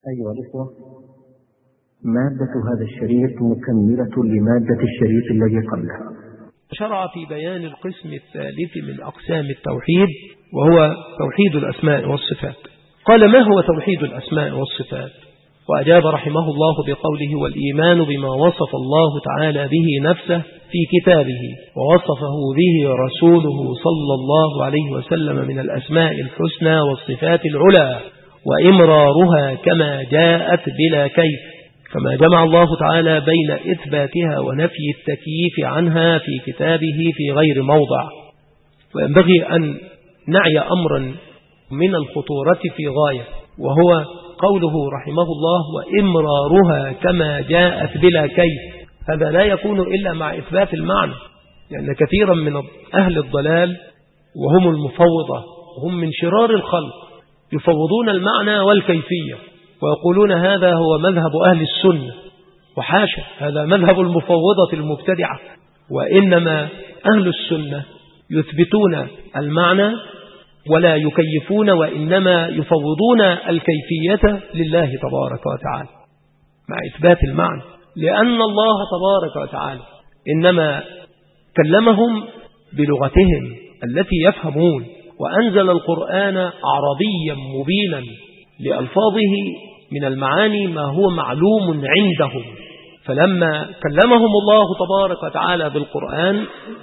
أيها الإخوة، مادة هذا الشريط مكملة لمادة الشريط الذي قبله. شرع في بيان القسم الثالث من أقسام التوحيد، وهو توحيد الأسماء والصفات. قال: ما هو توحيد الأسماء والصفات؟ وأجاب رحمه الله بقوله: والإيمان بما وصف الله تعالى به نفسه في كتابه ووصفه به رسوله صلى الله عليه وسلم من الأسماء الحسنى والصفات العلى، وإمرارها كما جاءت بلا كيف، كما جمع الله تعالى بين إثباتها ونفي التكييف عنها في كتابه في غير موضع. وينبغي أن نعي أمرا من الخطورة في غاية، وهو قوله رحمه الله: وإمرارها كما جاءت بلا كيف. هذا لا يكون إلا مع إثبات المعنى، لأن كثيرا من أهل الضلال وهم المفوضة وهم من شرار الخلق يفوضون المعنى والكيفية، ويقولون هذا هو مذهب أهل السنة، وحاشا، هذا مذهب المفوضة المبتدعة. وإنما أهل السنة يثبتون المعنى ولا يكيفون، وإنما يفوضون الكيفية لله تبارك وتعالى مع إثبات المعنى، لأن الله تبارك وتعالى إنما كلمهم بلغتهم التي يفهمون، وأنزل القرآن عربيا مبينا لألفاظه من المعاني ما هو معلوم عندهم. فلما كلمهم الله تبارك وتعالى بالقرآن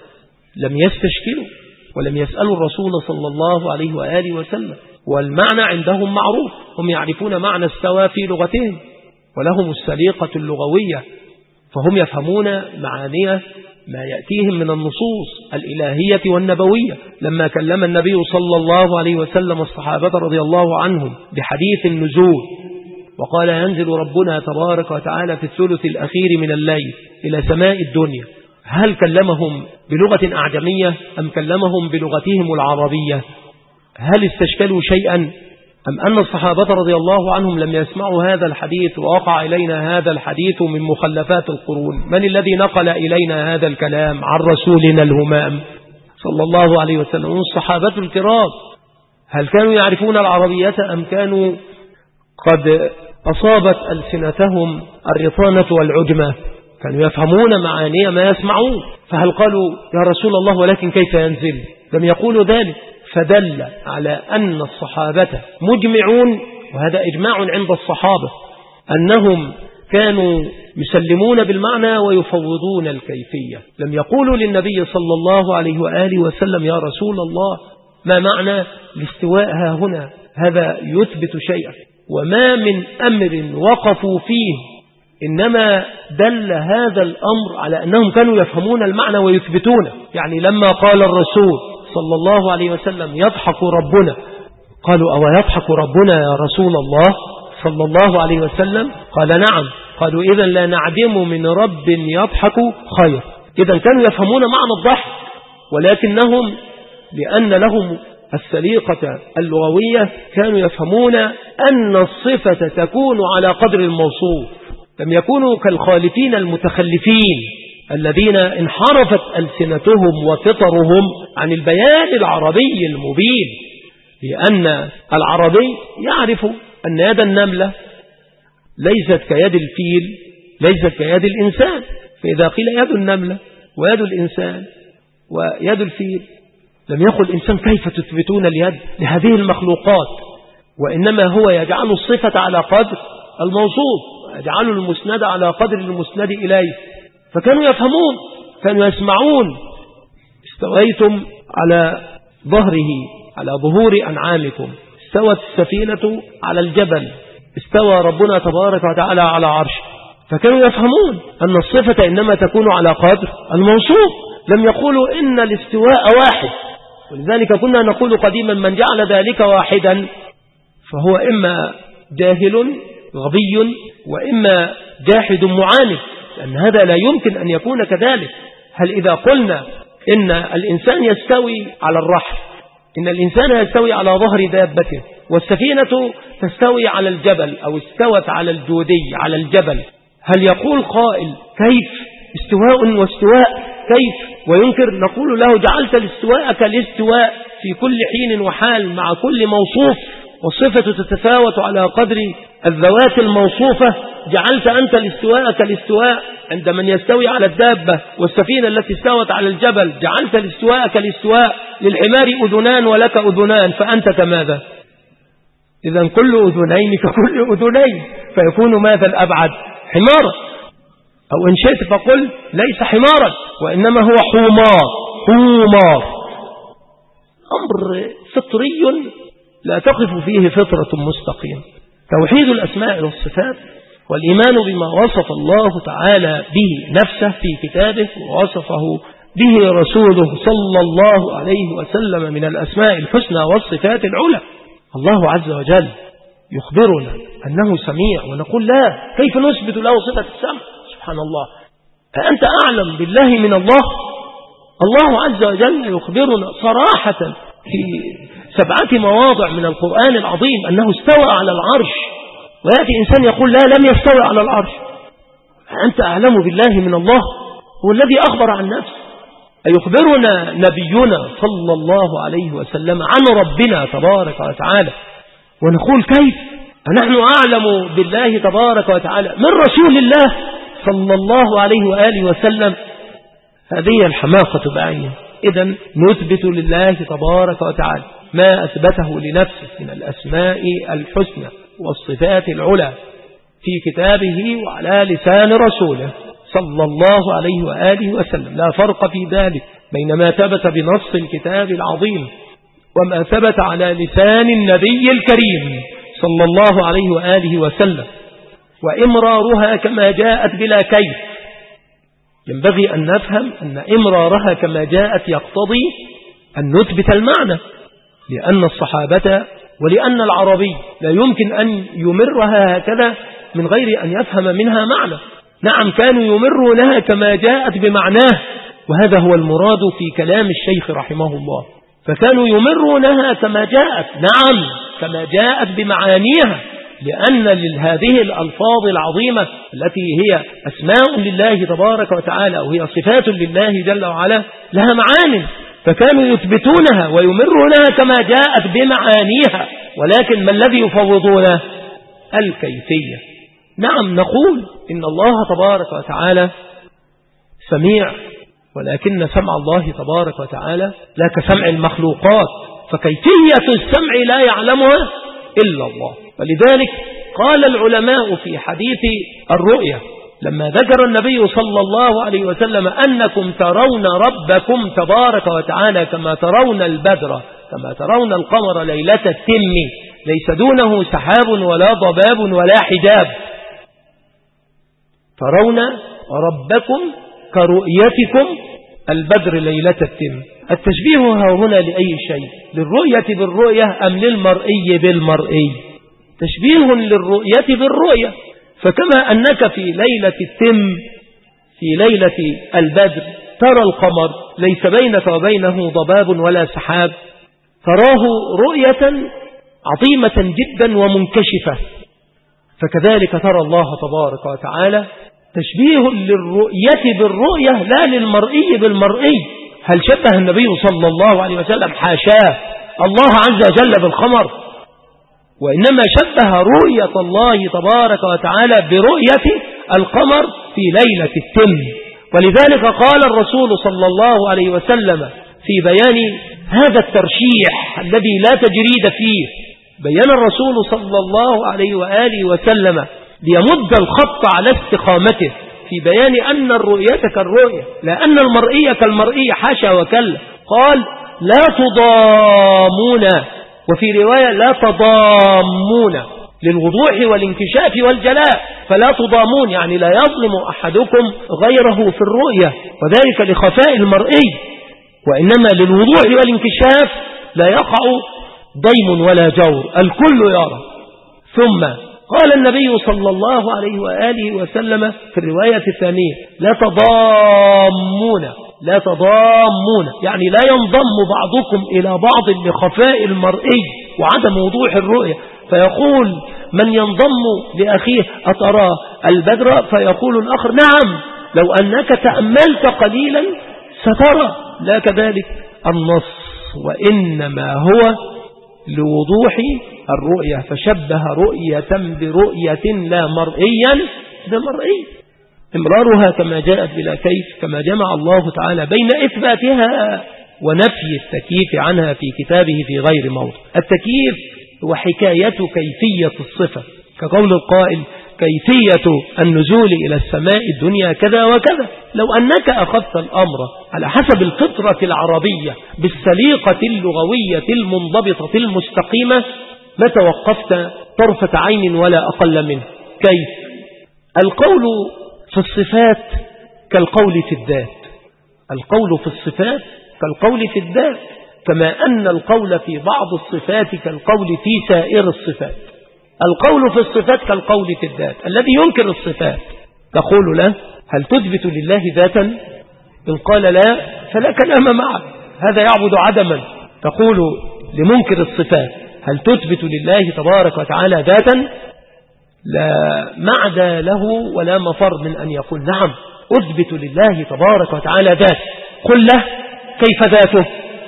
لم يستشكلوا ولم يسألوا الرسول صلى الله عليه وآله وسلم، والمعنى عندهم معروف، هم يعرفون معنى استوى في لغتهم ولهم السليقة اللغوية، فهم يفهمون معاني ما يأتيهم من النصوص الإلهية والنبوية. لما كلم النبي صلى الله عليه وسلم الصحابة رضي الله عنهم بحديث النزول وقال: ينزل ربنا تبارك وتعالى في الثلث الأخير من الليل إلى سماء الدنيا، هل كلمهم بلغة أعجمية أم كلمهم بلغتهم العربية؟ هل استشكلوا شيئا أم أن الصحابة رضي الله عنهم لم يسمعوا هذا الحديث ووقع إلينا هذا الحديث من مخلفات القرون؟ من الذي نقل إلينا هذا الكلام عن رسولنا الهمام صلى الله عليه وسلم؟ الصحابة الكرام. هل كانوا يعرفون العربية أم كانوا قد أصابت ألسنتهم الرطانة والعجمة؟ كانوا يفهمون معاني ما يسمعون. فهل قالوا: يا رسول الله ولكن كيف ينزل؟ لم يقولوا ذلك. فدل على أن الصحابة مجمعون، وهذا إجماع عند الصحابة، أنهم كانوا يسلمون بالمعنى ويفوضون الكيفية. لم يقولوا للنبي صلى الله عليه وآله وسلم: يا رسول الله ما معنى الاستواء ها هنا؟ هذا يثبت شيئا، وما من أمر وقفوا فيه، إنما دل هذا الأمر على أنهم كانوا يفهمون المعنى ويثبتونه. يعني لما قال الرسول صلى الله عليه وسلم: يضحك ربنا، قالوا: أو يضحك ربنا يا رسول الله صلى الله عليه وسلم؟ قال: نعم. قالوا: إذن لا نعدم من رب يضحك خير. إذن كانوا يفهمون معنى الضحك، ولكنهم لأن لهم السليقة اللغوية كانوا يفهمون أن الصفة تكون على قدر الموصوف، لم يكونوا كالخالفين المتخلفين الذين انحرفت ألسنتهم وفطرهم عن البيان العربي المبين. لأن العربي يعرف أن يد النملة ليست كيد الفيل، ليست كيد الإنسان. فإذا قيل يد النملة ويد الإنسان ويد الفيل، لم يقل الإنسان كيف تثبتون اليد لهذه المخلوقات، وإنما هو يجعل الصفة على قدر الموصوف، يجعل المسند على قدر المسند إليه. فكانوا يفهمون، كانوا يسمعون: استويتم على ظهره، على ظهور أنعامكم، استوت السفينة على الجبل، استوى ربنا تبارك وتعالى على عرشه. فكانوا يفهمون أن الصفة إنما تكون على قدر الموصوف، لم يقولوا إن الاستواء واحد. ولذلك كنا نقول قديما: من جعل ذلك واحدا فهو إما جاهل غبي وإما جاحد معاند، لأن هذا لا يمكن أن يكون كذلك. هل إذا قلنا إن الإنسان يستوي على الرحل، إن الإنسان يستوي على ظهر دابته، والسفينة تستوي على الجبل أو استوت على الجودي على الجبل، هل يقول قائل: كيف استواء واستواء كيف؟ وينكر؟ نقول له: جعلت الاستواء كالاستواء في كل حين وحال مع كل موصوف، والصفة تتفاوت على قدر الذوات الموصوفة، جعلت أنت الاستواء كالاستواء عند من يستوي على الدابة، والسفينة التي استوت على الجبل جعلت الاستواء كالاستواء، للحمار أذنان ولك أذنان، فأنت كماذا؟ إذن كل أذنين ككل أذنين، فيكون ماذا الأبعد؟ حمارا، أو إن شئت فقل ليس حمارا وإنما هو حمار، أمر فطري لا تقف فيه فطرة مستقيم. توحيد الأسماء والصفات والإيمان بما وصف الله تعالى به نفسه في كتابه ووصفه به رسوله صلى الله عليه وسلم من الأسماء الحسنى والصفات العلى. الله عز وجل يخبرنا أنه سميع، ونقول لا، كيف نثبت له صفة السمع؟ سبحان الله، أأنت أعلم بالله من الله؟ الله عز وجل يخبرنا صراحة في 7 مواضع من القرآن العظيم أنه استوى على العرش، ويأتي إنسان يقول لا، لم يستوى على العرش. أنت أعلم بالله من الله؟ هو الذي أخبر عن نفسه. أيخبرنا نبينا صلى الله عليه وسلم عن ربنا تبارك وتعالى ونقول كيف؟ نحن أعلم بالله تبارك وتعالى من رسول الله صلى الله عليه وآله وسلم. هذه الحماقة بعينها. إذن نثبت لله تبارك وتعالى ما أثبته لنفسه من الأسماء الحسنى والصفات العلى في كتابه وعلى لسان رسوله صلى الله عليه وآله وسلم. لا فرق في ذلك بين ما ثبت بنص الكتاب العظيم وما ثبت على لسان النبي الكريم صلى الله عليه وآله وسلم، وإمرارها كما جاءت بلا كيف. ينبغي أن نفهم أن إمرارها كما جاءت يقتضي أن نثبت المعنى، لأن الصحابة ولأن العربي لا يمكن أن يمرها هكذا من غير أن يفهم منها معنى. نعم، كانوا يمرونها كما جاءت بمعناه، وهذا هو المراد في كلام الشيخ رحمه الله. فكانوا يمرونها كما جاءت، نعم كما جاءت بمعانيها، لأن لهذه الألفاظ العظيمة التي هي أسماء لله تبارك وتعالى وهي صفات لله جل وعلا لها معان، فكانوا يثبتونها ويمرونها كما جاءت بمعانيها، ولكن ما الذي يفوضونه؟ الكيفية. نعم، نقول إن الله تبارك وتعالى سميع، ولكن سمع الله تبارك وتعالى لا كسمع المخلوقات، فكيفية السمع لا يعلمها إلا الله. ولذلك قال العلماء في حديث الرؤيا لما ذكر النبي صلى الله عليه وسلم أنكم ترون ربكم تبارك وتعالى كما ترون البدر كما ترون القمر ليلة التم ليس دونه سحاب ولا ضباب ولا حجاب، ترون ربكم كرؤيتكم البدر ليلة التم. التشبيه هنا لأي شيء؟ للرؤية بالرؤية أم للمرئي بالمرئي؟ تشبيه للرؤية بالرؤية. فكما أنك في ليلة التم في ليلة البدر ترى القمر ليس بينك وبينه ضباب ولا سحاب، تراه رؤية عظيمة جدا ومنكشفة، فكذلك ترى الله تبارك وتعالى. تشبيه للرؤية بالرؤية لا للمرئي بالمرئي. هل شبه النبي صلى الله عليه وسلم؟ حاشاه، الله عز وجل بالقمر، وإنما شبه رؤية الله تبارك وتعالى برؤية القمر في ليلة التم. ولذلك قال الرسول صلى الله عليه وسلم في بيان هذا الترشيح الذي لا تجريد فيه، بيان الرسول صلى الله عليه وآله وسلم ليمد الخط على استقامته في بيان أن الرؤية كالرؤية لا أن المرئية كالمرئية، حاشا وكلا. قال لا تضامون، وفي رواية لا تضامون، للوضوح والانكشاف والجلاء. فلا تضامون يعني لا يظلم أحدكم غيره في الرؤية، وذلك لخفاء المرئي، وإنما للوضوح والانكشاف لا يقع ضيم ولا جور، الكل يرى. ثم قال النبي صلى الله عليه وآله وسلم في الرواية الثانية لا تضامون، لا تضامون يعني لا ينضم بعضكم إلى بعض لخفاء المرئي وعدم وضوح الرؤية. فيقول من ينضم لأخيه أترى البدر؟ فيقول الآخر نعم، لو أنك تأملت قليلا سترى. لا كذلك النص، وإنما هو لوضوح الرؤية، فشبه رؤية برؤية لا مرئيا بمرئي، إمرارها كما جاءت بلا كيف، كما جمع الله تعالى بين إثباتها ونفي التكييف عنها في كتابه في غير موضع. التكييف هو حكاية كيفية الصفة، كقول القائل كيفية النزول إلى السماء الدنيا كذا وكذا. لو أنك أخذت الأمر على حسب الفطرة العربية بالسليقة اللغوية المنضبطة المستقيمة ما توقفت طرفة عين ولا أقل منه. كيف؟ القول في الصفات كالقول في الذات، القول في الصفات كالقول في الذات، كما أن القول في بعض الصفات كالقول في سائر الصفات. القول في الصفات كالقول في الذات. الذي ينكر الصفات تقول له هل تثبت لله ذاتا؟ إن قال لا فلا كلام معه، هذا يعبد عدما. تقول لمنكر الصفات هل تثبت لله تبارك وتعالى ذاتا؟ لا معدى له ولا مفر من أن يقول نعم أثبت لله تبارك وتعالى ذات. قل له كيف ذاته؟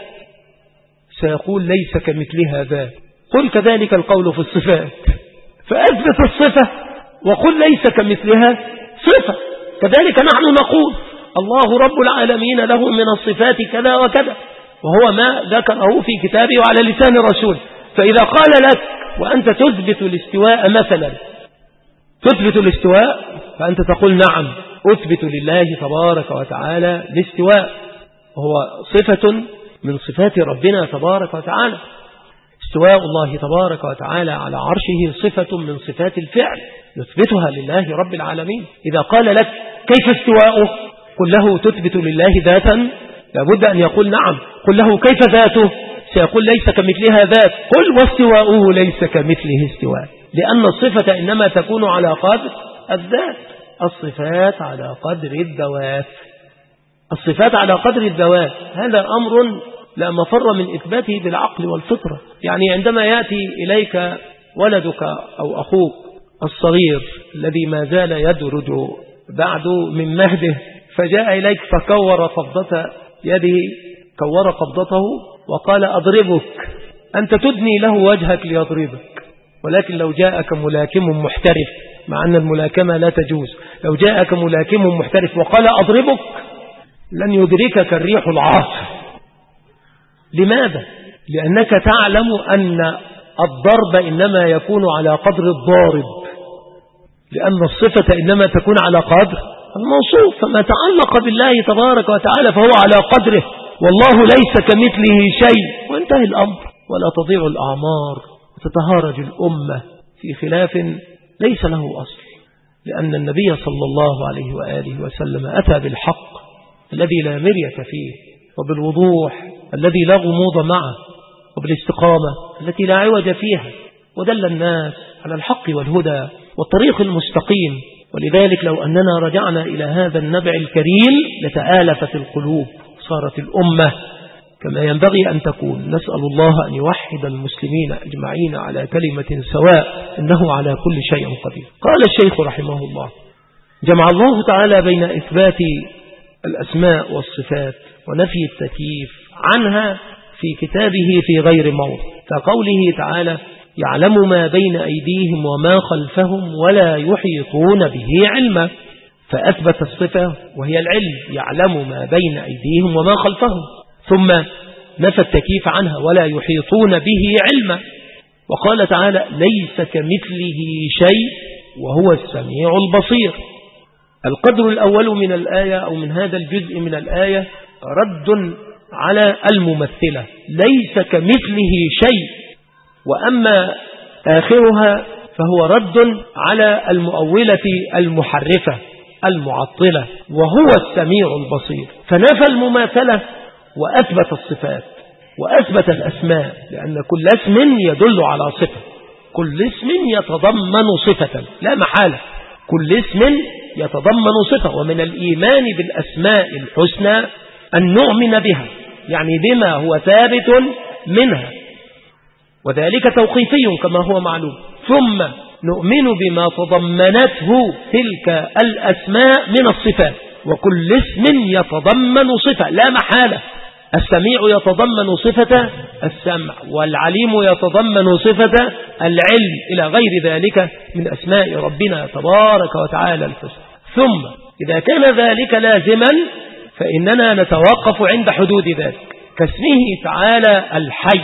سيقول ليس كمثلها ذات. قل كذلك القول في الصفات، فأثبت الصفة وقل ليس كمثلها صفة. كذلك نحن نقول الله رب العالمين له من الصفات كذا وكذا، وهو ما ذكره في كتابه وعلى لسان رسول. فإذا قال لك وأنت تثبت الاستواء مثلا، تثبت الاستواء، فأنت تقول نعم أثبت لله تبارك وتعالى الاستواء، وهو صفة من صفات ربنا تبارك وتعالى. استواء الله تبارك وتعالى على عرشه صفة من صفات الفعل نثبتها لله رب العالمين. إذا قال لك كيف استواؤه؟ قل له تثبت لله ذاتا؟ لابد أن يقول نعم. قل له كيف ذاته؟ سيقول ليس كمثلها ذات. قل واستواؤه ليس كمثله استواء، لأن الصفة إنما تكون على قدر الذات، الصفات على قدر الذوات، الصفات على قدر الذوات. هذا أمر لا مفر من إثباته بالعقل والفطرة. يعني عندما يأتي إليك ولدك أو أخوك الصغير الذي ما زال يدرج بعد من مهده، فجاء إليك فكور قبضة يده، كور قبضته وقال أضربك، أنت تدني له وجهك ليضربك. ولكن لو جاءك ملاكم محترف، مع أن الملاكمة لا تجوز، لو جاءك ملاكم محترف وقال أضربك لن يدركك الريح العاصف. لماذا؟ لأنك تعلم أن الضرب إنما يكون على قدر الضارب، لأن الصفة إنما تكون على قدر الموصوف. فما تعلق بالله تبارك وتعالى فهو على قدره، والله ليس كمثله شيء، وانتهي الأمر. ولا تضيع الأعمار وتتهارج الأمة في خلاف ليس له أصل، لأن النبي صلى الله عليه وآله وسلم أتى بالحق الذي لا مرية فيه، وبالوضوح الذي لا غموض معه، وبالاستقامة التي لا عوج فيها، ودل الناس على الحق والهدى والطريق المستقيم. ولذلك لو أننا رجعنا إلى هذا النبع الكريم لتآلفت القلوب، صارت الأمة كما ينبغي أن تكون. نسأل الله أن يوحد المسلمين أجمعين على كلمة سواء، إنه على كل شيء قدير. قال الشيخ رحمه الله جمع الله تعالى بين إثبات الأسماء والصفات ونفي التكييف عنها في كتابه في غير موضع، كقوله تعالى يعلم ما بين أيديهم وما خلفهم ولا يحيطون به علما، فأثبت الصفة وهي العلم، يعلم ما بين أيديهم وما خلفهم، ثم نفى التكييف عنها ولا يحيطون به علما، وقال تعالى ليس كمثله شيء وهو السميع البصير. القدر الأول من الآية أو من هذا الجزء من الآية رد على الممثلة، ليس كمثله شيء، وأما آخرها فهو رد على المؤولة المحرفة المعطلة، وهو السميع البصير. فنفى المماثلة وأثبت الصفات وأثبت الأسماء، لأن كل اسم يدل على صفة، كل اسم يتضمن صفة لا محالة، كل اسم يتضمن صفة. ومن الإيمان بالأسماء الحسنى أن نؤمن بها، يعني بما هو ثابت منها، وذلك توقيفي كما هو معلوم، ثم نؤمن بما تضمنته تلك الأسماء من الصفات، وكل اسم يتضمن صفة لا محالة. السميع يتضمن صفة السمع، والعليم يتضمن صفة العلم، إلى غير ذلك من أسماء ربنا تبارك وتعالى الحسنى. ثم إذا كان ذلك لازما فإننا نتوقف عند حدود ذلك، كاسمه تعالى الحي.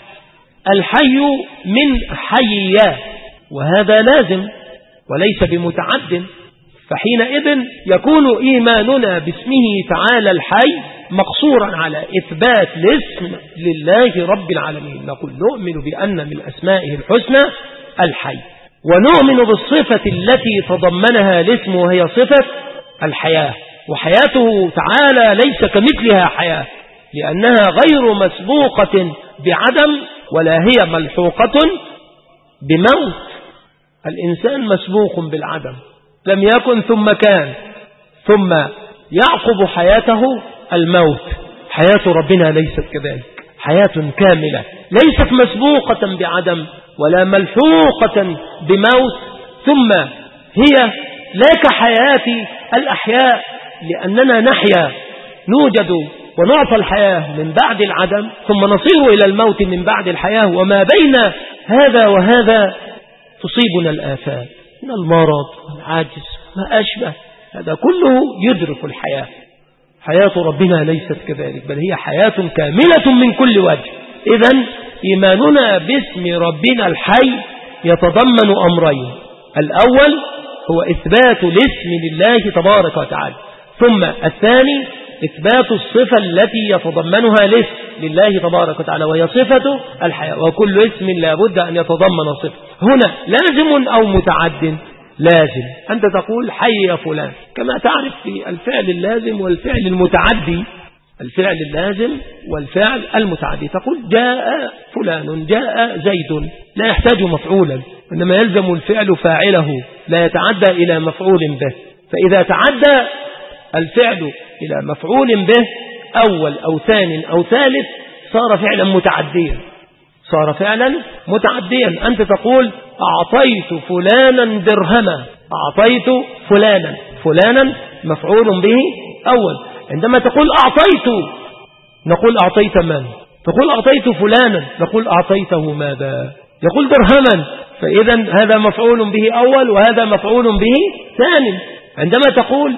الحي من حي، وهذا لازم وليس بمتعد، فحينئذ يكون إيماننا باسمه تعالى الحي مقصورا على إثبات الاسم لله رب العالمين. نقول نؤمن بأن من أسمائه الحسنى الحي، ونؤمن بالصفة التي تضمنها الاسم وهي صفة الحياة، وحياته تعالى ليس كمثلها حياة، لأنها غير مسبوقة بعدم ولا هي ملحوقة بموت. الإنسان مسبوق بالعدم، لم يكن ثم كان، ثم يعقب حياته الموت. حياة ربنا ليست كذلك، حياة كاملة ليست مسبوقة بعدم ولا ملحوقة بموت، ثم هي لا كحياة الأحياء، لأننا نحيا نوجد ونعطى الحياة من بعد العدم، ثم نصير إلى الموت من بعد الحياة، وما بين هذا وهذا تصيبنا الآفات من المرض والعاجز ما أشبه، هذا كله يدرك الحياة. حياة ربنا ليست كذلك، بل هي حياة كاملة من كل وجه. إذن إيماننا باسم ربنا الحي يتضمن أمرين: الأول هو إثبات الاسم لله تبارك وتعالى، ثم الثاني إثبات الصفة التي يتضمنها الاسم لله تبارك وتعالى وهي صفة الحياة. وكل اسم لا بد أن يتضمن صفة. هنا لازم أو متعد؟ لازم. أنت تقول حي يا فلان، كما تعرف في الفعل اللازم والفعل المتعدي. الفعل اللازم والفعل المتعدي تقول جاء فلان، جاء زيد، لا يحتاج مفعولا، إنما يلزم الفعل فاعله، لا يتعدى إلى مفعول به. فإذا تعدى الفعل إلى مفعول به أول أو ثاني أو ثالث صار فعلا متعديا، صار فعلا متعديا. أنت تقول أعطيت فلانا درهما، أعطيت فلانا، فلانا مفعول به أول. عندما تقول أعطيت نقول أعطيت من؟ تقول أعطيت فلانا، نقول أعطيته ماذا؟ يقول درهما، فإذا هذا مفعول به أول وهذا مفعول به ثاني. عندما تقول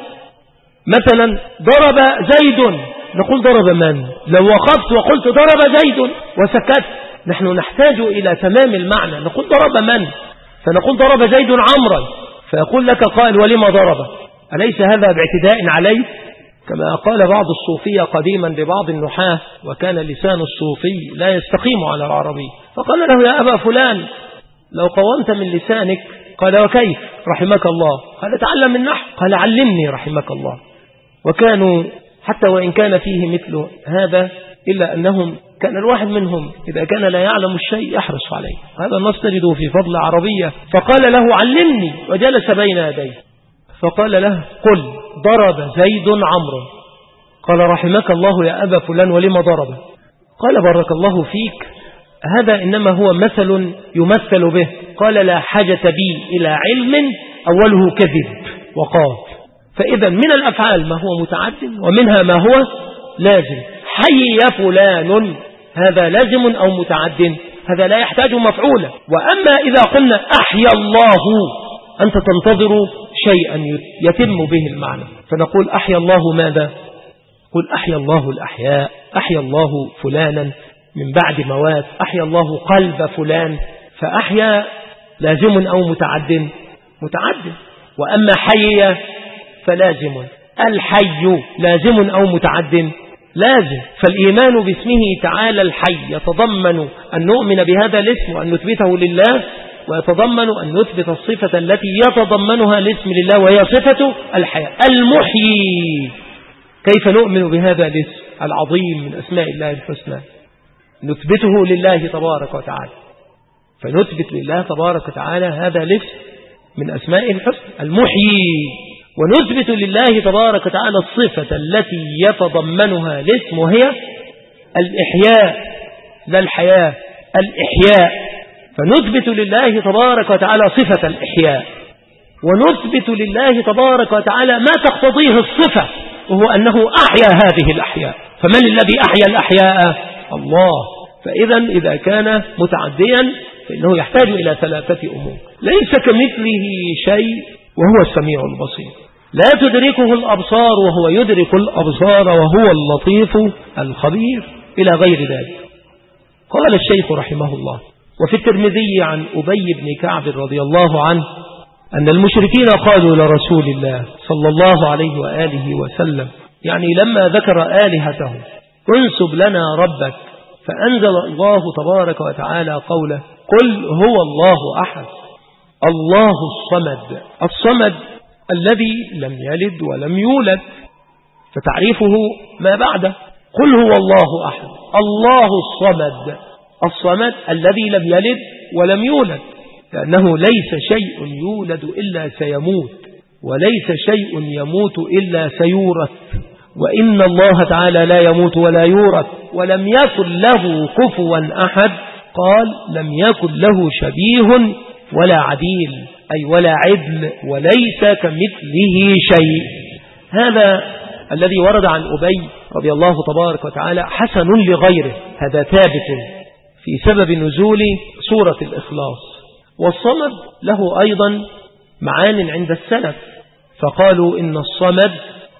مثلا ضرب زيد، نقول ضرب من؟ لو وقفت وقلت ضرب زيد وسكت نحن نحتاج إلى تمام المعنى، نقول ضرب من؟ فنقول ضرب زيد عمرا، فيقول لك قائل ولما ضرب؟ أليس هذا باعتداء عليه؟ كما قال بعض الصوفية قديما لبعض النحاة، وكان لسان الصوفي لا يستقيم على العربي، فقال له يا أبا فلان لو قومت من لسانك، قال وكيف رحمك الله؟ قال تعلم النحو، قال علمني رحمك الله. وكانوا حتى وإن كان فيه مثل هذا إلا أنهم كان الواحد منهم إذا كان لا يعلم الشيء يحرص عليه، هذا النص تجده في فضل عربية. فقال له علمني، وجلس بين يديه فقال له قل ضرب زيد عمرو. قال رحمك الله يا أبا فلان ولما ضرب؟ قال بارك الله فيك، هذا إنما هو مثل يمثل به. قال لا حاجة بي إلى علم أوله كذب وقال. فإذا من الأفعال ما هو متعد ومنها ما هو لازم. حي يا فلان هذا لازم أو متعد، هذا لا يحتاج مفعولا. وأما إذا قلنا أحيا الله أنت تنتظر شيئا يتم به المعنى، فنقول أحيا الله ماذا؟ قل أحيا الله الأحياء، أحيا الله فلانا من بعد موات، أحيا الله قلب فلان. فأحيا لازم أو متعد؟ متعد. وأما حي فلازم. الحي لازم أو متعد؟ لازم. فالإيمان باسمه تعالى الحي يتضمن أن نؤمن بهذا الاسم وأن نثبته لله، ويتضمن أن نثبت الصفة التي يتضمنها الاسم لله وهي صفة الحياة. المحيي، كيف نؤمن بهذا الاسم العظيم من أسماء الله الحسنى؟ نثبته لله تبارك وتعالى، فنثبت لله تبارك وتعالى هذا الاسم من أسماء الحسنى المحيي، ونثبت لله تبارك وتعالى الصفة التي يتضمنها الاسم وهي الإحياء، لا الحياة، الإحياء. فنثبت لله تبارك وتعالى صفة الإحياء، ونثبت لله تبارك وتعالى ما تقتضيه الصفة وهو أنه أحيا هذه الأحياء. فمن الذي أحيا الأحياء؟ الله. فإذا إذا كان متعديا فإنه يحتاج إلى ثلاثة أمور. ليس كمثله شيء وهو السميع البصير، لا تدركه الأبصار وهو يدرك الأبصار وهو اللطيف الخبير، إلى غير ذلك. قال الشيخ رحمه الله: وفي الترمذي عن أبي بن كعب رضي الله عنه أن المشركين قالوا لرسول الله صلى الله عليه وآله وسلم، يعني لما ذكر آلهته: انسب لنا ربك، فأنزل الله تبارك وتعالى قوله: قل هو الله أحد الله الصمد. الصمد الذي لم يلد ولم يولد، فتعريفه ما بعده: قل هو الله أحد الله الصمد. الصمد الذي لم يلد ولم يولد، لأنه ليس شيء يولد إلا سيموت، وليس شيء يموت إلا سيورث، وإن الله تعالى لا يموت ولا يورث، ولم يكن له كفوا أحد. قال: لم يكن له شبيه ولا عديل، أي ولا عدل، وليس كمثله شيء. هذا الذي ورد عن أبي رضي الله تبارك وتعالى حسن لغيره، هذا ثابت في سبب نزول سورة الإخلاص. والصمد له أيضا معان عند السلف، فقالوا إن الصمد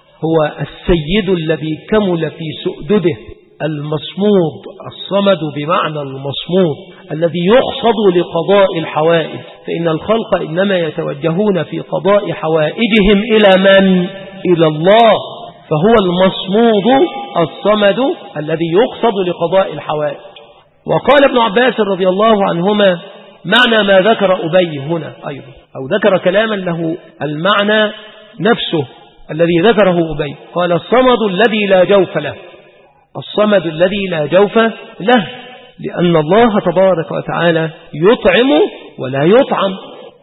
هو السيد الذي كمل في سؤدده، المصمود. الصمد بمعنى المصمود الذي يقصد لقضاء الحوائج، فإن الخلق إنما يتوجهون في قضاء حوائجهم إلى من؟ إلى الله. فهو المصمود الصمد الذي يقصد لقضاء الحوائج. وقال ابن عباس رضي الله عنهما معنى ما ذكر أبي هنا أيضا، أو ذكر كلاما له المعنى نفسه الذي ذكره أبي. قال: الصمد الذي لا جوف له. الصمد الذي لا جوف له، لأن الله تبارك وتعالى يطعم ولا يطعم.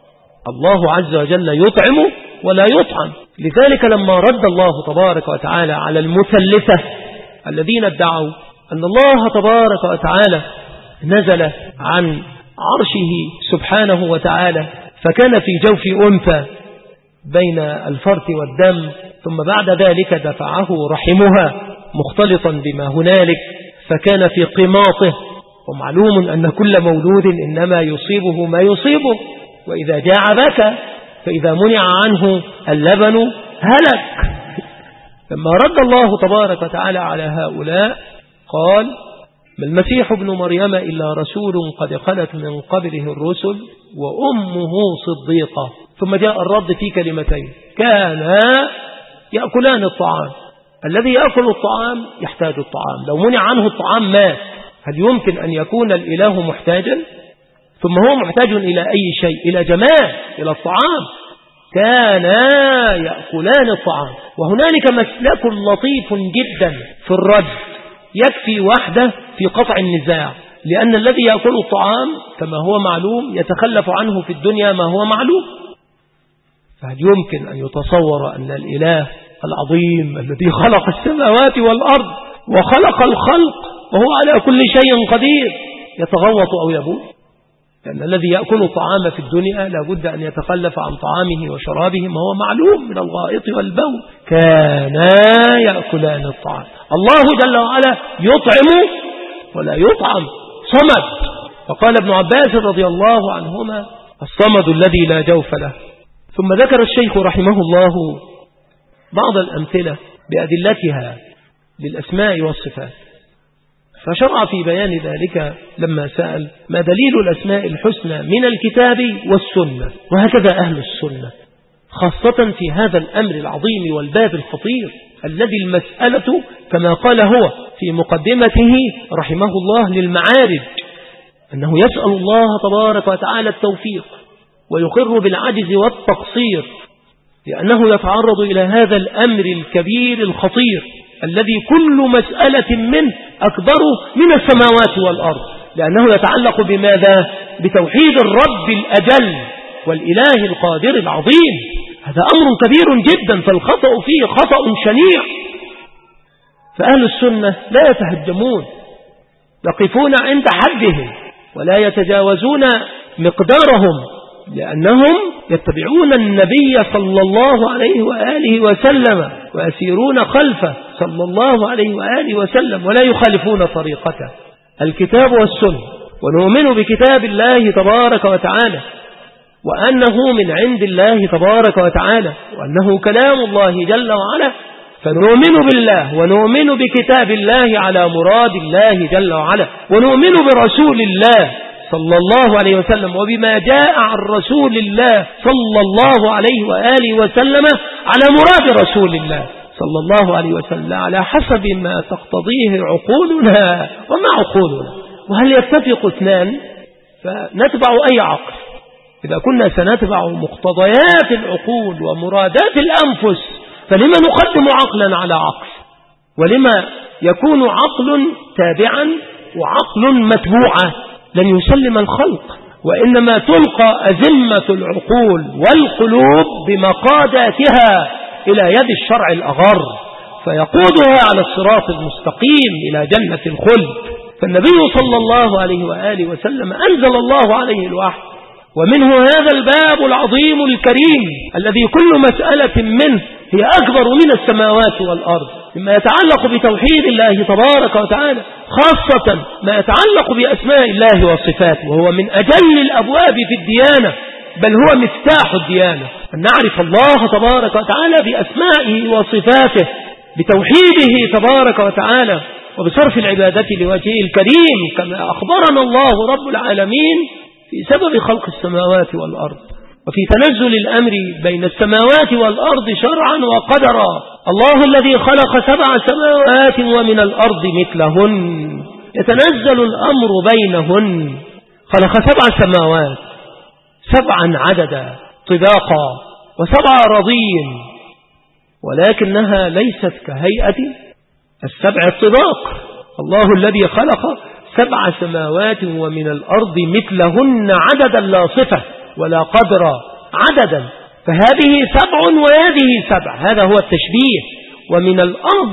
الله عز وجل يطعم ولا يطعم. لذلك لما رد الله تبارك وتعالى على المثلثة الذين ادعوا أن الله تبارك وتعالى نزل عن عرشه سبحانه وتعالى فكان في جوف أنثى بين الفرث والدم، ثم بعد ذلك دفعه رحمها مختلطا بما هنالك فكان في قماطه. ومعلوم أن كل مولود إنما يصيبه ما يصيبه، وإذا جاع بكى، فإذا منع عنه اللبن هلك. لما رد الله تبارك وتعالى على هؤلاء قال: ما المسيح ابن مريم إلا رسول قد خلت من قبله الرسل وأمه صديقة. ثم جاء الرد في كلمتين: كانا يأكلان الطعام. الذي يأكل الطعام يحتاج الطعام، لو منع عنه الطعام مات. هل يمكن أن يكون الإله محتاجا؟ ثم هو محتاج إلى أي شيء؟ إلى جمال، إلى الطعام. كانا يأكلان الطعام. وهنالك مسلك لطيف جدا في الرد يكفي وحده في قطع النزاع، لأن الذي يأكل الطعام كما هو معلوم يتخلف عنه في الدنيا ما هو معلوم. فهل يمكن أن يتصور أن الإله العظيم الذي خلق السماوات والأرض وخلق الخلق وهو على كل شيء قدير يتغوط أو يبول؟ لأن الذي يأكل الطعام في الدنيا لا بد أن يتخلف عن طعامه وشرابه ما هو معلوم من الغائط والبول. كانا يأكلان الطعام. الله جل وعلا يطعم ولا يطعم، صمد. فقال ابن عباس رضي الله عنهما: الصمد الذي لا جوف له. ثم ذكر الشيخ رحمه الله بعض الأمثلة بأدلتها للأسماء والصفات، فشرع في بيان ذلك لما سأل: ما دليل الأسماء الحسنى من الكتاب والسنة؟ وهكذا أهل السنة خاصة في هذا الأمر العظيم والباب الخطير الذي المسألة كما قال هو في مقدمته رحمه الله للمعارج، أنه يسأل الله تبارك وتعالى التوفيق ويقر بالعجز والتقصير، لأنه يتعرض إلى هذا الأمر الكبير الخطير الذي كل مسألة منه أكبر من السماوات والأرض، لأنه يتعلق بماذا؟ بتوحيد الرب الأجل والإله القادر العظيم. هذا أمر كبير جدا، فالخطأ فيه خطأ شنيع. فأهل السنة لا يتهجمون، يقفون عند حدهم ولا يتجاوزون مقدارهم، لأنهم يتبعون النبي صلى الله عليه وآله وسلم ويسيرون خلفه صلى الله عليه وآله وسلم ولا يخالفون طريقته. الكتاب والسنة، ونؤمن بكتاب الله تبارك وتعالى وأنه من عند الله تبارك وتعالى وأنه كلام الله جل وعلا، فنؤمن بالله ونؤمن بكتاب الله على مراد الله جل وعلا، ونؤمن برسول الله صلى الله عليه وسلم وبما جاء عن رسول الله صلى الله عليه وآله وسلم على مراد رسول الله صلى الله عليه وسلم على حسب ما تقتضيه عقولنا وما عقولنا. وهل يتفق اثنان؟ فنتبع أي عقل. إذا كنا سنتبع مقتضيات العقول ومرادات الأنفس فلما نقدم عقلا على عقل؟ ولما يكون عقل تابعا وعقل متبوعا؟ لن يسلم الخلق، وإنما تلقى أزمة العقول والقلوب بمقاداتها إلى يد الشرع الأغر فيقودها على الصراط المستقيم إلى جنة الخلد. فالنبي صلى الله عليه وآله وسلم أنزل الله عليه الوحي، ومنه هذا الباب العظيم الكريم الذي كل مسألة منه هي أكبر من السماوات والأرض، مما يتعلق بتوحيد الله تبارك وتعالى، خاصة ما يتعلق بأسماء الله وصفاته، وهو من أجل الأبواب في الديانة، بل هو مفتاح الديانة، أن نعرف الله تبارك وتعالى بأسمائه وصفاته، بتوحيده تبارك وتعالى، وبصرف العبادة لوجهه الكريم، كما أخبرنا الله رب العالمين في سبب خلق السماوات والأرض، وفي تنزل الأمر بين السماوات والأرض شرعا وقدرا. الله الذي خلق 7 سماوات ومن الأرض مثلهن يتنزل الأمر بينهن. خلق 7 سماوات، 7 عددا طباقا، و7 أراضين، ولكنها ليست كهيئة 7 الطباق. الله الذي خلق 7 سماوات ومن الأرض مثلهن عددا لا صفة ولا قدر عددا، فهذه 7 وهذه 7، هذا هو التشبيه. ومن الأرض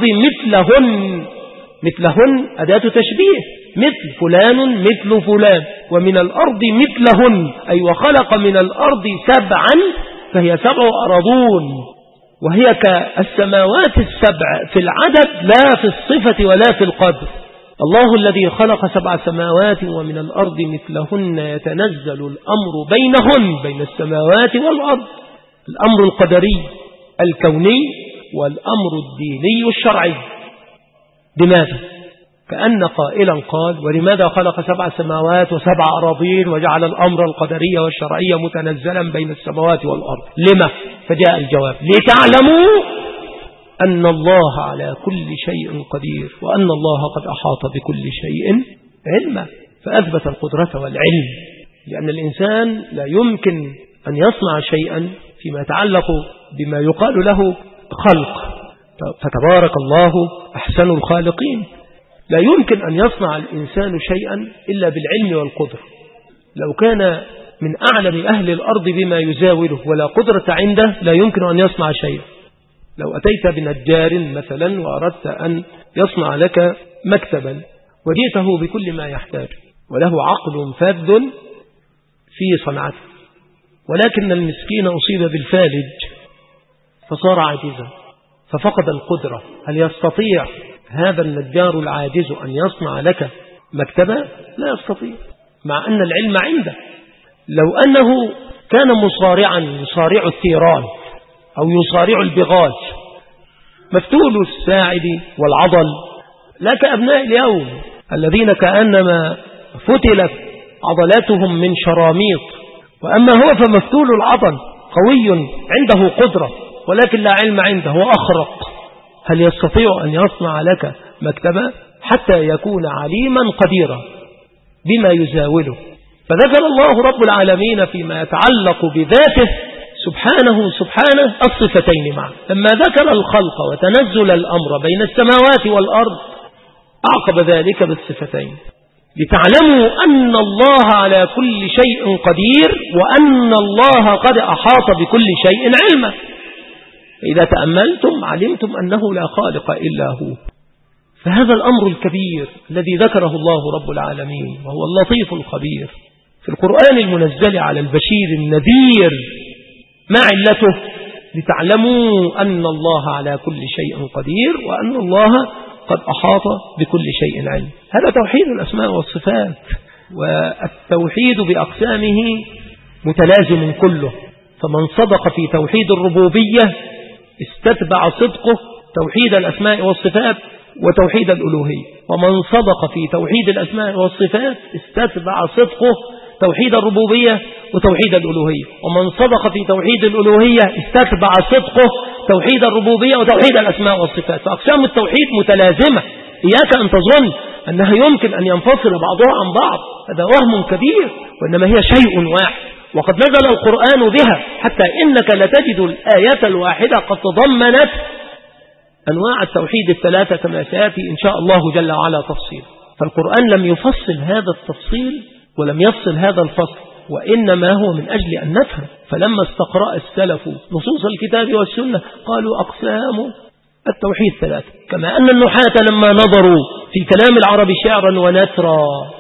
مثلهن أداة تشبيه، مثل فلان مثل فلان، ومن الأرض مثلهن أي وخلق من الأرض 7 فهي 7 أراضون، وهي كالسماوات 7 في العدد لا في الصفة ولا في القدر. الله الذي خلق 7 سماوات ومن الأرض مثلهن يتنزل الأمر بينهن، بين السماوات والأرض، الأمر القدري الكوني والأمر الديني الشرعي. لماذا؟ كأن قائلا قال: ولماذا خلق 7 سماوات و7 أراضين وجعل الأمر القدري والشرعي متنزلا بين السماوات والأرض؟ لما؟ فجاء الجواب: لتعلموا أن الله على كل شيء قدير، وأن الله قد أحاط بكل شيء علما. فأثبت القدرة والعلم، لأن الإنسان لا يمكن أن يصنع شيئا فيما يتعلق بما يقال له خلق، فتبارك الله أحسن الخالقين. لا يمكن أن يصنع الإنسان شيئا إلا بالعلم والقدرة. لو كان من أعلم أهل الأرض بما يزاوله ولا قدرة عنده لا يمكن أن يصنع شيئا. لو أتيت بنجار مثلا وأردت أن يصنع لك مكتبا وجئته بكل ما يحتاج وله عقل فذ في صنعته، ولكن المسكين أصيب بالفالج فصار عاجزا ففقد القدرة، هل يستطيع هذا النجار العاجز أن يصنع لك مكتبا؟ لا يستطيع، مع أن العلم عنده. لو أنه كان مصارعا يصارع الثيران أو يصارع البغال، مفتول الساعد والعضل، لا كأبناء اليوم الذين كأنما فتلت عضلاتهم من شراميط، وأما هو فمفتول العضل قوي عنده قدرة ولكن لا علم عنده وأخرق. هل يستطيع أن يصنع لك مكتبا؟ حتى يكون عليما قديرا بما يزاوله. فذكر الله رب العالمين فيما يتعلق بذاته سبحانه الصفتين معا. لما ذكر الخلق وتنزل الأمر بين السماوات والأرض أعقب ذلك بالصفتين، لتعلموا أن الله على كل شيء قدير وأن الله قد أحاط بكل شيء علما. إذا تأملتم علمتم أنه لا خالق إلا هو. فهذا الأمر الكبير الذي ذكره الله رب العالمين وهو اللطيف الخبير في القرآن المنزل على البشير النذير. ما علته؟ لتعلموا أن الله على كل شيء قدير وأن الله قد أحاط بكل شيء علم. هذا توحيد الأسماء والصفات، والتوحيد بأقسامه متلازم كله. فمن صدق في توحيد الربوبية استتبع صدقه توحيد الأسماء والصفات وتوحيد الألوهية، ومن صدق في توحيد الأسماء والصفات استتبع صدقه توحيد الربوبية وتوحيد الألوهية، ومن صدق في توحيد الألوهية استتبع صدقه توحيد الربوبية وتوحيد الأسماء والصفات. فأقسام التوحيد متلازمة، إياك أن تظن أنها يمكن أن ينفصل بعضها عن بعض، هذا وهم كبير، وإنما هي شيء واحد، وقد نزل القرآن بها حتى إنك لتجد الآية الواحدة قد تضمنت أنواع التوحيد الثلاثة كما سيأتي إن شاء الله جل وعلا تفصيل. فالقرآن لم يفصل هذا التفصيل ولم يفصل هذا الفصل، وإنما هو من أجل أن نفهم. فلما استقرأ السلف نصوص الكتاب والسنة قالوا أقسام التوحيد ثلاثة، كما أن النحاة لما نظروا في كلام العرب شعرا ونثرا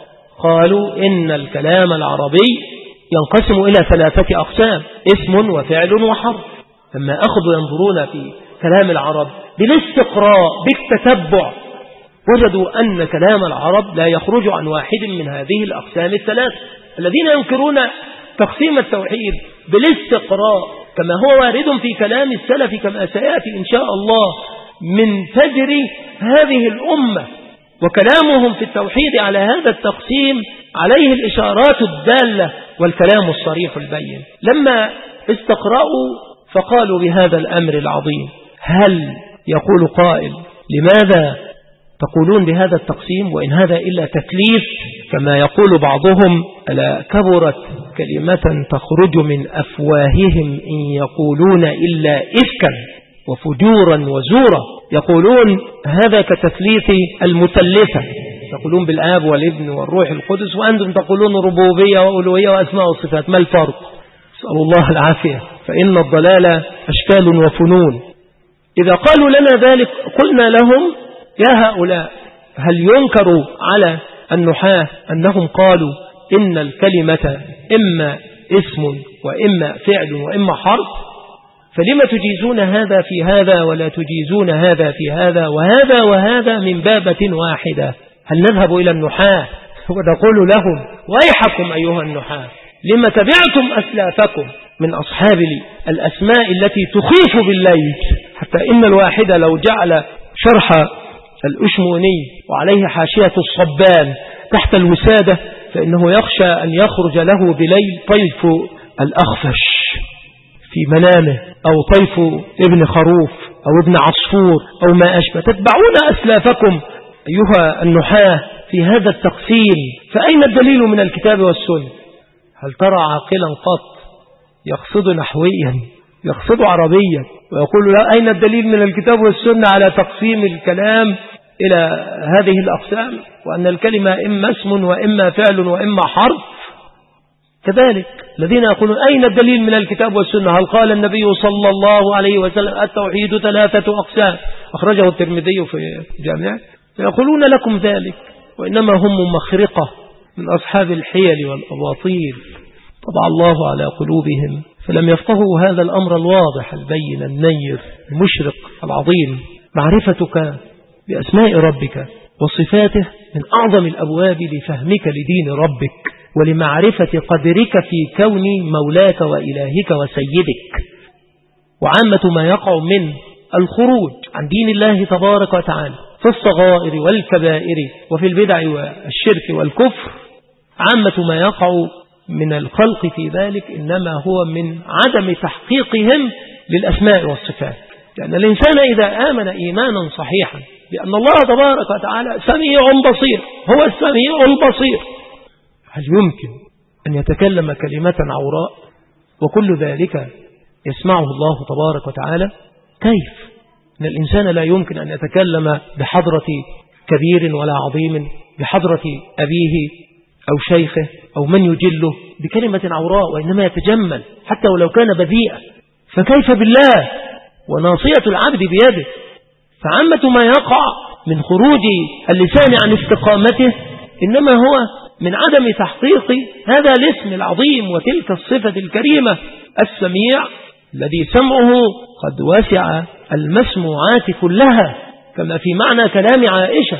قالوا إن الكلام العربي ينقسم إلى ثلاثة أقسام: اسم وفعل وحرف. لما أخذوا ينظرون في كلام العرب بالاستقراء بالتتبع وجدوا أن كلام العرب لا يخرج عن واحد من هذه الأقسام الثلاث. الذين ينكرون تقسيم التوحيد بالاستقراء كما هو وارد في كلام السلف كما سيأتي إن شاء الله من فجر هذه الأمة، وكلامهم في التوحيد على هذا التقسيم عليه الإشارات الدالة والكلام الصريح البين. لما استقرأوا فقالوا بهذا الأمر العظيم: هل يقول قائل لماذا تقولون بهذا التقسيم وإن هذا إلا تكليف؟ كما يقول بعضهم: ألا كبرت كلمة تخرج من أفواههم إن يقولون إلا إفكا وفجورا وزورا. يقولون هذا كتثليث المثلثة، تقولون بالآب والابن والروح القدس وأنتم تقولون ربوبية وألوهية وأسماء وصفات، ما الفرق؟ اسأل الله العافية، فإن الضلال أشكال وفنون. إذا قالوا لنا ذلك قلنا لهم: يا هؤلاء، هل ينكر على النحاة أنهم قالوا إن الكلمة إما اسم وإما فعل وإما حرف؟ فلما تجيزون هذا في هذا ولا تجيزون هذا في هذا وهذا وهذا من بابة واحدة؟ هل نذهب إلى النحاة ونقول لهم: ويحكم أيها النحاة، لما تبعتم أسلافكم من أصحاب الأسماء التي تخيف بالليل، حتى إن الواحد لو جعل شرح الأشموني وعليه حاشية الصبان تحت الوسادة فإنه يخشى أن يخرج له بليل طيف الأخفش في منامه، أو طيف ابن خروف أو ابن عصفور أو ما أشبه. تتبعون أسلافكم أيها النحاة في هذا التقسيم، فأين الدليل من الكتاب والسنة؟ هل ترى عاقلا قط يقصد نحويا يقصد عربيا ويقول لا أين الدليل من الكتاب والسنة على تقسيم الكلام إلى هذه الأقسام، وأن الكلمة إما اسم وإما فعل وإما حرف؟ كذلك الذين يقولون أين الدليل من الكتاب والسنة؟ هل قال النبي صلى الله عليه وسلم التوحيد ثلاثة أقسام، أخرجه الترمذي في جامعه؟ يقولون لكم ذلك، وإنما هم مخرقة من أصحاب الحيل والأباطيل، طبع الله على قلوبهم فلم يفقهوا هذا الأمر الواضح البين النير المشرق العظيم. معرفتك بأسماء ربك وصفاته من أعظم الأبواب لفهمك لدين ربك ولمعرفة قدرك في كون مولاك وإلهك وسيدك. وعامة ما يقع من الخروج عن دين الله تبارك وتعالى في الصغائر والكبائر وفي البدع والشرك والكفر، عامة ما يقع من الخلق في ذلك إنما هو من عدم تحقيقهم للأسماء والصفات. لأن الإنسان إذا آمن إيمانا صحيحا بأن الله تبارك وتعالى سميع بصير، هو السميع البصير، هل يمكن أن يتكلم كلمة عوراء وكل ذلك يسمعه الله تبارك وتعالى؟ كيف؟ إن الإنسان لا يمكن أن يتكلم بحضرة كبير ولا عظيم، بحضرة أبيه أو شيخه أو من يجله بكلمة عوراء، وإنما يتجمل حتى ولو كان بذيئا. فكيف بالله وناصية العبد بيده؟ فعامة ما يقع من خروج اللسان عن استقامته إنما هو من عدم تحقيق هذا الاسم العظيم وتلك الصفة الكريمة. السميع الذي سمعه قد وسع المسموعات كلها، كما في معنى كلام عائشة: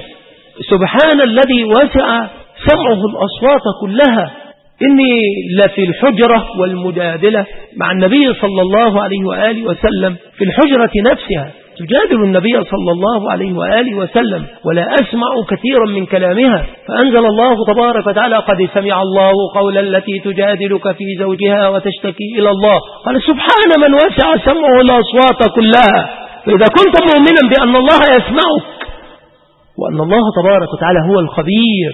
سبحان الذي وسع سمعه الأصوات كلها. إني لفي الحجرة والمجادلة مع النبي صلى الله عليه وآله وسلم في الحجرة نفسها، تجادل النبي صلى الله عليه وآله وسلم ولا أسمع كثيرا من كلامها، فأنزل الله تبارك وتعالى: قد سمع الله قول التي تجادلك في زوجها وتشتكي إلى الله. قال: سبحان من وسع سمعه الأصوات كلها. فإذا كنت مؤمنا بأن الله يسمعك وأن الله تبارك وتعالى هو الخبير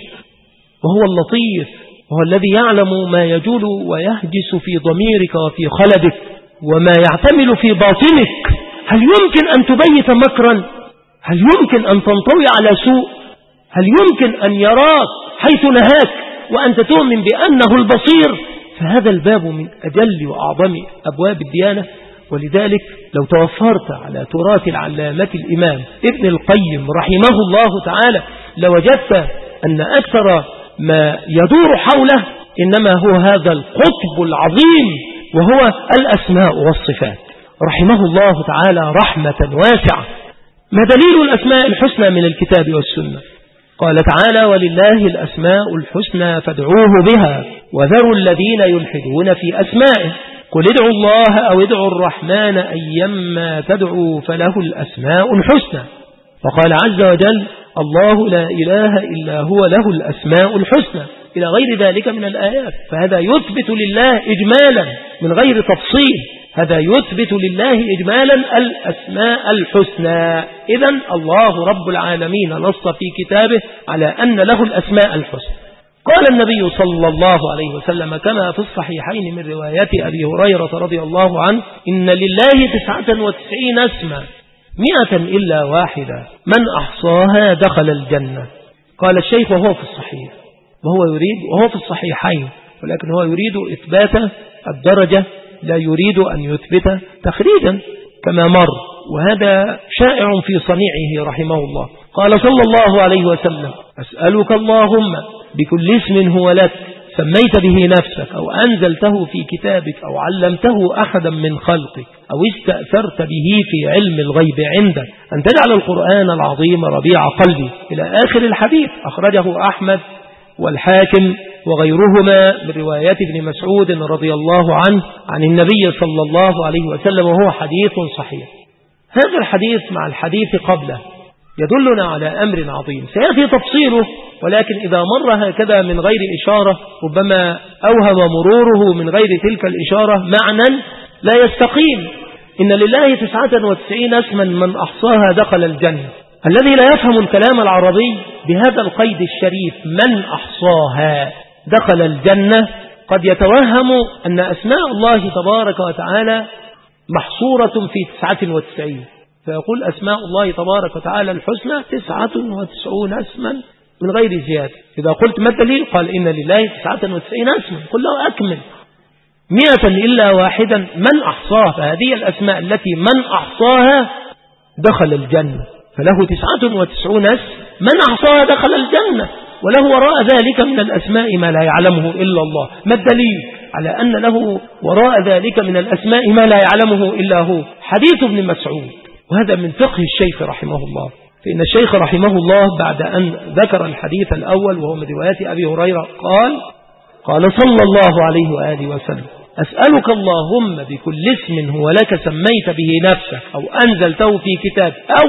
وهو اللطيف وهو الذي يعلم ما يجول ويهجس في ضميرك وفي خلدك وما يعتمل في باطنك، هل يمكن أن تبيت مكرا؟ هل يمكن أن تنطوي على سوء؟ هل يمكن أن يراك حيث نهاك وأنت تؤمن بأنه البصير؟ فهذا الباب من أجل وأعظم أبواب الديانة. ولذلك لو توفرت على تراث العلامة الإمام ابن القيم رحمه الله تعالى لوجدت أن أكثر ما يدور حوله إنما هو هذا القطب العظيم وهو الأسماء والصفات رحمه الله تعالى رحمة واسعة. ما دليل الأسماء الحسنى من الكتاب والسنة؟ قال تعالى: ولله الأسماء الحسنى فادعوه بها وذروا الذين يلحدون في أسمائه قل ادعوا الله أو ادعوا الرحمن أيما تدعوا فله الأسماء الحسنى. فقال عز وجل: الله لا إله إلا هو له الأسماء الحسنى، إلى غير ذلك من الآيات. فهذا يثبت لله إجمالا من غير تفصيل، هذا يثبت لله إجمالا الأسماء الحسنى. إذن الله رب العالمين نص في كتابه على أن له الأسماء الحسنى. قال النبي صلى الله عليه وسلم كما في الصحيحين من رواية أبي هريرة رضي الله عنه: إن لله 99 اسما 100 إلا واحدة من أحصاها دخل الجنة. قال الشيخ وهو في الصحيح، وهو في الصحيحين، ولكن هو يريد إثبات الدرجة لا يريد أن يثبت تخريجا كما مر، وهذا شائع في صنيعه رحمه الله. قال صلى الله عليه وسلم: أسألك اللهم بكل اسم هو لك سميت به نفسك أو أنزلته في كتابك أو علمته أحدا من خلقك أو استأثرت به في علم الغيب عندك أن تجعل القرآن العظيم ربيع قلبي، إلى آخر الحديث. أخرجه أحمد والحاكم وغيرهما من روايات ابن مسعود رضي الله عنه عن النبي صلى الله عليه وسلم، وهو حديث صحيح. هذا الحديث مع الحديث قبله يدلنا على أمر عظيم سيأتي تفصيله، ولكن إذا مر هكذا من غير إشارة ربما أوهم مروره من غير تلك الإشارة معنى لا يستقيم. إن لله 99 اسما من أحصاها دخل الجنة. الذي لا يفهم الكلام العربي بهذا القيد الشريف من أحصاها دخل الجنة قد يتوهم أن أسماء الله تبارك وتعالى محصورة في 99، فيقول أسماء الله تبارك وتعالى الحسنى 99 اسما من غير زيادة. إذا قلت ما الدليل؟ قال: إن لله 99 اسما، قل له أكمل 100 إلا واحدا من أحصاها، فهذه الأسماء التي من أحصاها دخل الجنة، فله 99 اسم من أحصاها دخل الجنة، وله وراء ذلك من الأسماء ما لا يعلمه إلا الله. ما الدليل على أن له وراء ذلك من الأسماء ما لا يعلمه إلا هو؟ حديث ابن مسعود، وهذا من فقه الشيخ رحمه الله. فإن الشيخ رحمه الله بعد أن ذكر الحديث الأول وهو من روايات أبي هريرة قال صلى الله عليه وآله وسلم: أسألك اللهم بكل اسم هو لك سميت به نفسك أو أنزلته في كتاب أو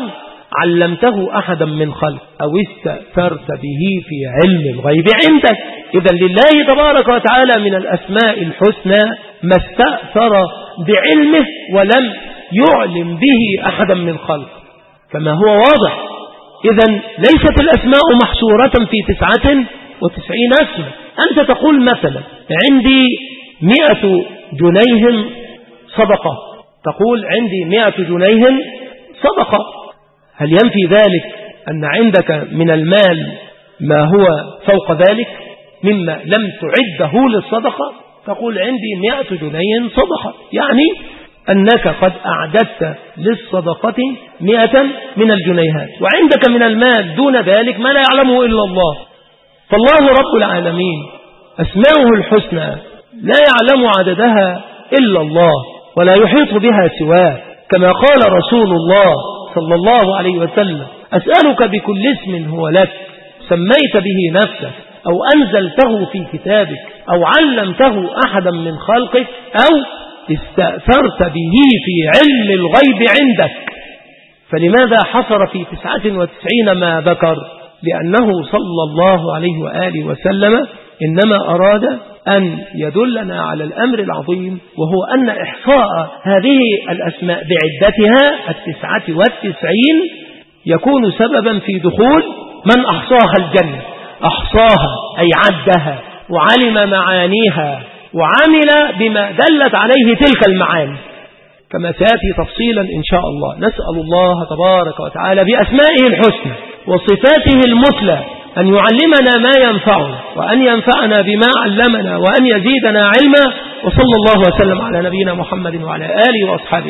علمته أحدا من خلق أو استأثرت به في علم الغيب عندك. إذن لله تبارك وتعالى من الأسماء الحسنى ما استأثر بعلمه ولم يعلم به أحدا من خلق، كما هو واضح. إذن ليست الأسماء محصورة في 99 اسم. أنت تقول مثلا: عندي 100 جنيه صدقة، تقول عندي 100 جنيه صدقة، هل ينفي ذلك أن عندك من المال ما هو فوق ذلك مما لم تعده للصدقة؟ تقول عندي 100 جنيه صدقة، يعني أنك قد أعددت للصدقة 100 من الجنيهات، وعندك من المال دون ذلك ما لا يعلمه إلا الله. فالله رب العالمين أسماؤه الحسنى لا يعلم عددها إلا الله ولا يحيط بها سواه، كما قال رسول الله صلى الله عليه وسلم: أسألك بكل اسم هو لك سميت به نفسك أو أنزلته في كتابك أو علمته أحدا من خلقك أو استأثرت به في علم الغيب عندك. فلماذا حصر في 99 ما ذكر؟ لأنه صلى الله عليه وآله وسلم إنما أراد أن يدلنا على الأمر العظيم، وهو أن إحصاء هذه الأسماء بعدتها 99 يكون سببا في دخول من أحصاها الجنة. أحصاها أي عدها وعلم معانيها وعمل بما دلت عليه تلك المعاني، كما سيأتي تفصيلا إن شاء الله. نسأل الله تبارك وتعالى بأسمائه الحسنى وصفاته المثلى أن يعلمنا ما ينفعنا وأن ينفعنا بما علمنا وأن يزيدنا علما. وصلى الله وسلم على نبينا محمد وعلى آله وأصحابه.